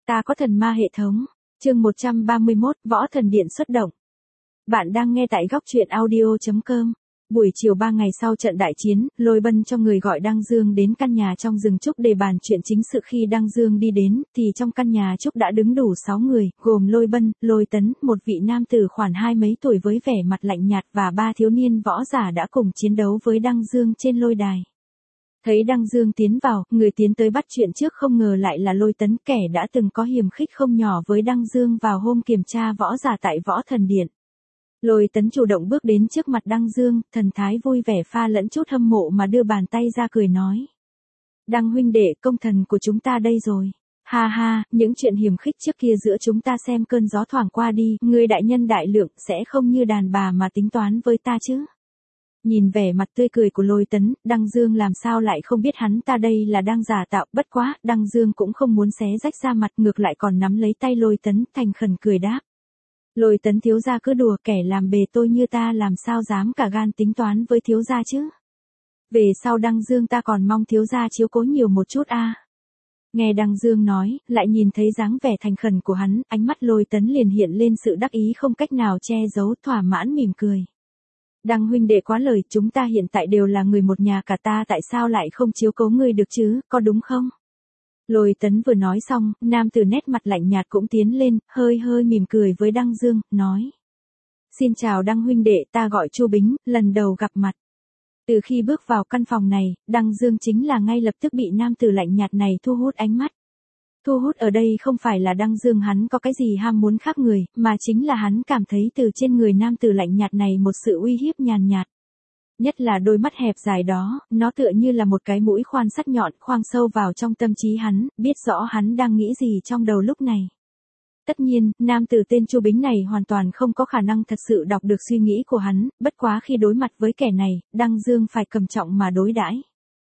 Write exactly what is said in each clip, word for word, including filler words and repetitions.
Ta có thần ma hệ thống. Chương một trăm ba mươi mốt, Võ Thần Điện xuất động. Bạn đang nghe tại góc truyện audio chấm com. Buổi chiều ba ngày sau trận đại chiến, Lôi Bân cho người gọi Đăng Dương đến căn nhà trong rừng trúc để bàn chuyện chính sự. Khi Đăng Dương đi đến, thì trong căn nhà trúc đã đứng đủ sáu người, gồm Lôi Bân, Lôi Tấn, một vị nam tử khoảng hai mấy tuổi với vẻ mặt lạnh nhạt và ba thiếu niên võ giả đã cùng chiến đấu với Đăng Dương trên lôi đài. Thấy Đăng Dương tiến vào, người tiến tới bắt chuyện trước không ngờ lại là Lôi Tấn, kẻ đã từng có hiềm khích không nhỏ với Đăng Dương vào hôm kiểm tra võ giả tại Võ Thần Điện. Lôi Tấn chủ động bước đến trước mặt Đăng Dương, thần thái vui vẻ pha lẫn chút hâm mộ mà đưa bàn tay ra cười nói. Đăng huynh đệ, công thần của chúng ta đây rồi. Ha ha, những chuyện hiềm khích trước kia giữa chúng ta xem cơn gió thoảng qua đi, người đại nhân đại lượng sẽ không như đàn bà mà tính toán với ta chứ. Nhìn vẻ mặt tươi cười của Lôi Tấn, Đăng Dương làm sao lại không biết hắn ta đây là đang giả tạo, bất quá, Đăng Dương cũng không muốn xé rách ra mặt, ngược lại còn nắm lấy tay Lôi Tấn, thành khẩn cười đáp. Lôi Tấn thiếu gia cứ đùa, kẻ làm bề tôi như ta làm sao dám cả gan tính toán với thiếu gia chứ. Về sau Đăng Dương ta còn mong thiếu gia chiếu cố nhiều một chút a. À. Nghe Đăng Dương nói, lại nhìn thấy dáng vẻ thành khẩn của hắn, ánh mắt Lôi Tấn liền hiện lên sự đắc ý không cách nào che giấu, thỏa mãn mỉm cười. Đăng huynh đệ quá lời, chúng ta hiện tại đều là người một nhà cả, ta tại sao lại không chiếu cố ngươi được chứ, có đúng không? Lôi Tấn vừa nói xong, nam tử nét mặt lạnh nhạt cũng tiến lên, hơi hơi mỉm cười với Đăng Dương, nói. Xin chào Đăng huynh đệ, ta gọi Chu Bính, lần đầu gặp mặt. Từ khi bước vào căn phòng này, Đăng Dương chính là ngay lập tức bị nam tử lạnh nhạt này thu hút ánh mắt. Thu hút ở đây không phải là Đăng Dương hắn có cái gì ham muốn khác người, mà chính là hắn cảm thấy từ trên người nam tử lạnh nhạt này một sự uy hiếp nhàn nhạt. Nhất là đôi mắt hẹp dài đó, nó tựa như là một cái mũi khoan sắc nhọn khoan sâu vào trong tâm trí hắn, biết rõ hắn đang nghĩ gì trong đầu lúc này. Tất nhiên, nam tử tên Chu Bính này hoàn toàn không có khả năng thật sự đọc được suy nghĩ của hắn, bất quá khi đối mặt với kẻ này, Đăng Dương phải cẩn trọng mà đối đãi.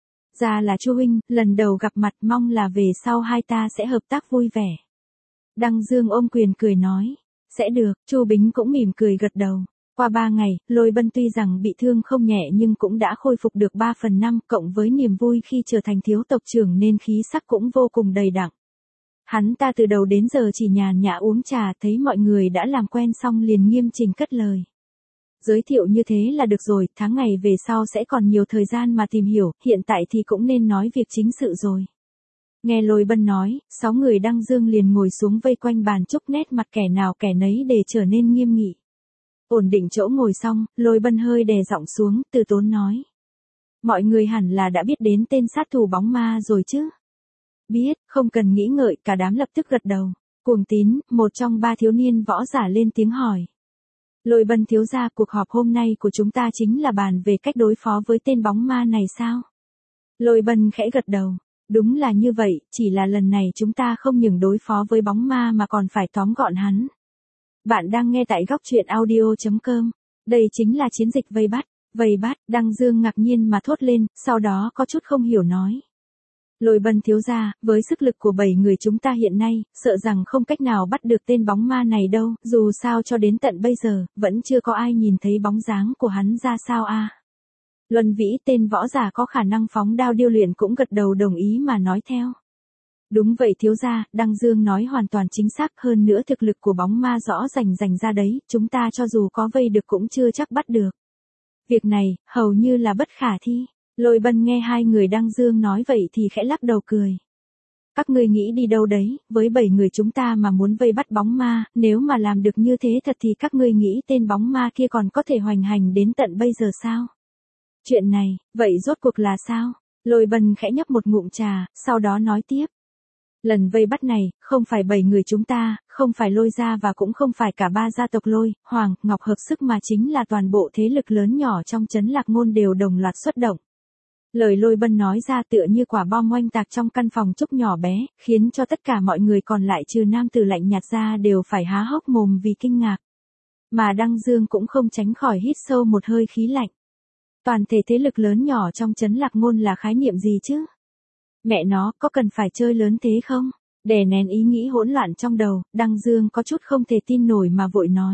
Ra là Chu huynh, lần đầu gặp mặt, mong là về sau hai ta sẽ hợp tác vui vẻ. Đăng Dương ôm quyền cười nói, sẽ được, Chu Bính cũng mỉm cười gật đầu. Qua ba ngày, Lôi Bân tuy rằng bị thương không nhẹ nhưng cũng đã khôi phục được ba phần năm, cộng với niềm vui khi trở thành thiếu tộc trưởng nên khí sắc cũng vô cùng đầy đặn. Hắn ta từ đầu đến giờ chỉ nhàn nhã uống trà, thấy mọi người đã làm quen xong liền nghiêm chỉnh cất lời. Giới thiệu như thế là được rồi, tháng ngày về sau sẽ còn nhiều thời gian mà tìm hiểu, hiện tại thì cũng nên nói việc chính sự rồi. Nghe Lôi Bân nói, sáu người Đăng Dương liền ngồi xuống vây quanh bàn trúc, nét mặt kẻ nào kẻ nấy để trở nên nghiêm nghị. Ổn định chỗ ngồi xong, Lôi Bân hơi đè giọng xuống, từ tốn nói. Mọi người hẳn là đã biết đến tên sát thủ bóng ma rồi chứ? Biết, không cần nghĩ ngợi, cả đám lập tức gật đầu. Cuồng Tín, một trong ba thiếu niên võ giả lên tiếng hỏi. Lôi Bân thiếu gia, cuộc họp hôm nay của chúng ta chính là bàn về cách đối phó với tên bóng ma này sao? Lôi Bân khẽ gật đầu. Đúng là như vậy, chỉ là lần này chúng ta không những đối phó với bóng ma mà còn phải tóm gọn hắn. Bạn đang nghe tại góc truyện audio chấm com. Đây chính là chiến dịch vây bắt. Vây bắt, Đăng Dương ngạc nhiên mà thốt lên, sau đó có chút không hiểu nói. Lôi Bân thiếu gia, với sức lực của bảy người chúng ta hiện nay, sợ rằng không cách nào bắt được tên bóng ma này đâu, dù sao cho đến tận bây giờ, vẫn chưa có ai nhìn thấy bóng dáng của hắn ra sao a. À. Luân Vĩ, tên võ giả có khả năng phóng đao điêu luyện cũng gật đầu đồng ý mà nói theo. Đúng vậy thiếu gia, Đăng Dương nói hoàn toàn chính xác, hơn nữa thực lực của bóng ma rõ rành rành ra đấy, chúng ta cho dù có vây được cũng chưa chắc bắt được. Việc này, hầu như là bất khả thi. Lôi Bân nghe hai người Đăng Dương nói vậy thì khẽ lắc đầu cười. Các ngươi nghĩ đi đâu đấy, với bảy người chúng ta mà muốn vây bắt bóng ma, nếu mà làm được như thế thật thì các ngươi nghĩ tên bóng ma kia còn có thể hoành hành đến tận bây giờ sao? Chuyện này, vậy rốt cuộc là sao? Lôi Bân khẽ nhấp một ngụm trà, sau đó nói tiếp. Lần vây bắt này, không phải bảy người chúng ta, không phải Lôi gia và cũng không phải cả ba gia tộc Lôi, Hoàng, Ngọc hợp sức mà chính là toàn bộ thế lực lớn nhỏ trong trấn Lạc Ngôn đều đồng loạt xuất động. Lời Lôi Bân nói ra tựa như quả bom oanh tạc trong căn phòng trúc nhỏ bé, khiến cho tất cả mọi người còn lại trừ nam tử lạnh nhạt ra đều phải há hốc mồm vì kinh ngạc. Mà Đăng Dương cũng không tránh khỏi hít sâu một hơi khí lạnh. Toàn thể thế lực lớn nhỏ trong trấn Lạc Ngôn là khái niệm gì chứ? Mẹ nó, có cần phải chơi lớn thế không? Đè nén ý nghĩ hỗn loạn trong đầu, Đăng Dương có chút không thể tin nổi mà vội nói.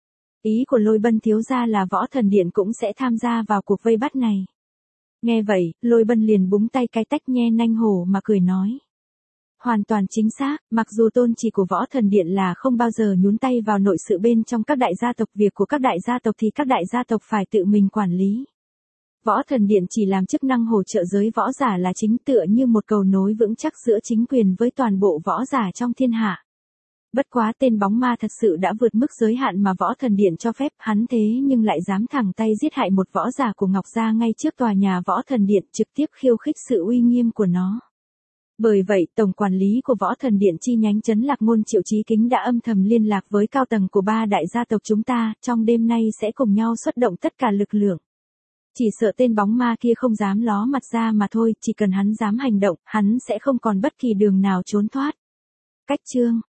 Ý của Lôi Bân thiếu gia là Võ Thần Điện cũng sẽ tham gia vào cuộc vây bắt này. Nghe vậy, Lôi Bân liền búng tay cái tách nhe nanh hổ mà cười nói. Hoàn toàn chính xác, mặc dù tôn chỉ của Võ Thần Điện là không bao giờ nhúng tay vào nội sự bên trong các đại gia tộc, việc của các đại gia tộc thì các đại gia tộc phải tự mình quản lý. Võ Thần Điện chỉ làm chức năng hỗ trợ giới võ giả là chính, tựa như một cầu nối vững chắc giữa chính quyền với toàn bộ võ giả trong thiên hạ. Bất quá tên bóng ma thật sự đã vượt mức giới hạn mà Võ Thần Điện cho phép, hắn thế nhưng lại dám thẳng tay giết hại một võ giả của Ngọc Gia ngay trước tòa nhà Võ Thần Điện, trực tiếp khiêu khích sự uy nghiêm của nó. Bởi vậy, tổng quản lý của Võ Thần Điện chi nhánh Trấn Lạc Môn Triệu Chí Kính đã âm thầm liên lạc với cao tầng của ba đại gia tộc chúng ta, trong đêm nay sẽ cùng nhau xuất động tất cả lực lượng. Chỉ sợ tên bóng ma kia không dám ló mặt ra mà thôi, chỉ cần hắn dám hành động, hắn sẽ không còn bất kỳ đường nào trốn thoát. Cách chương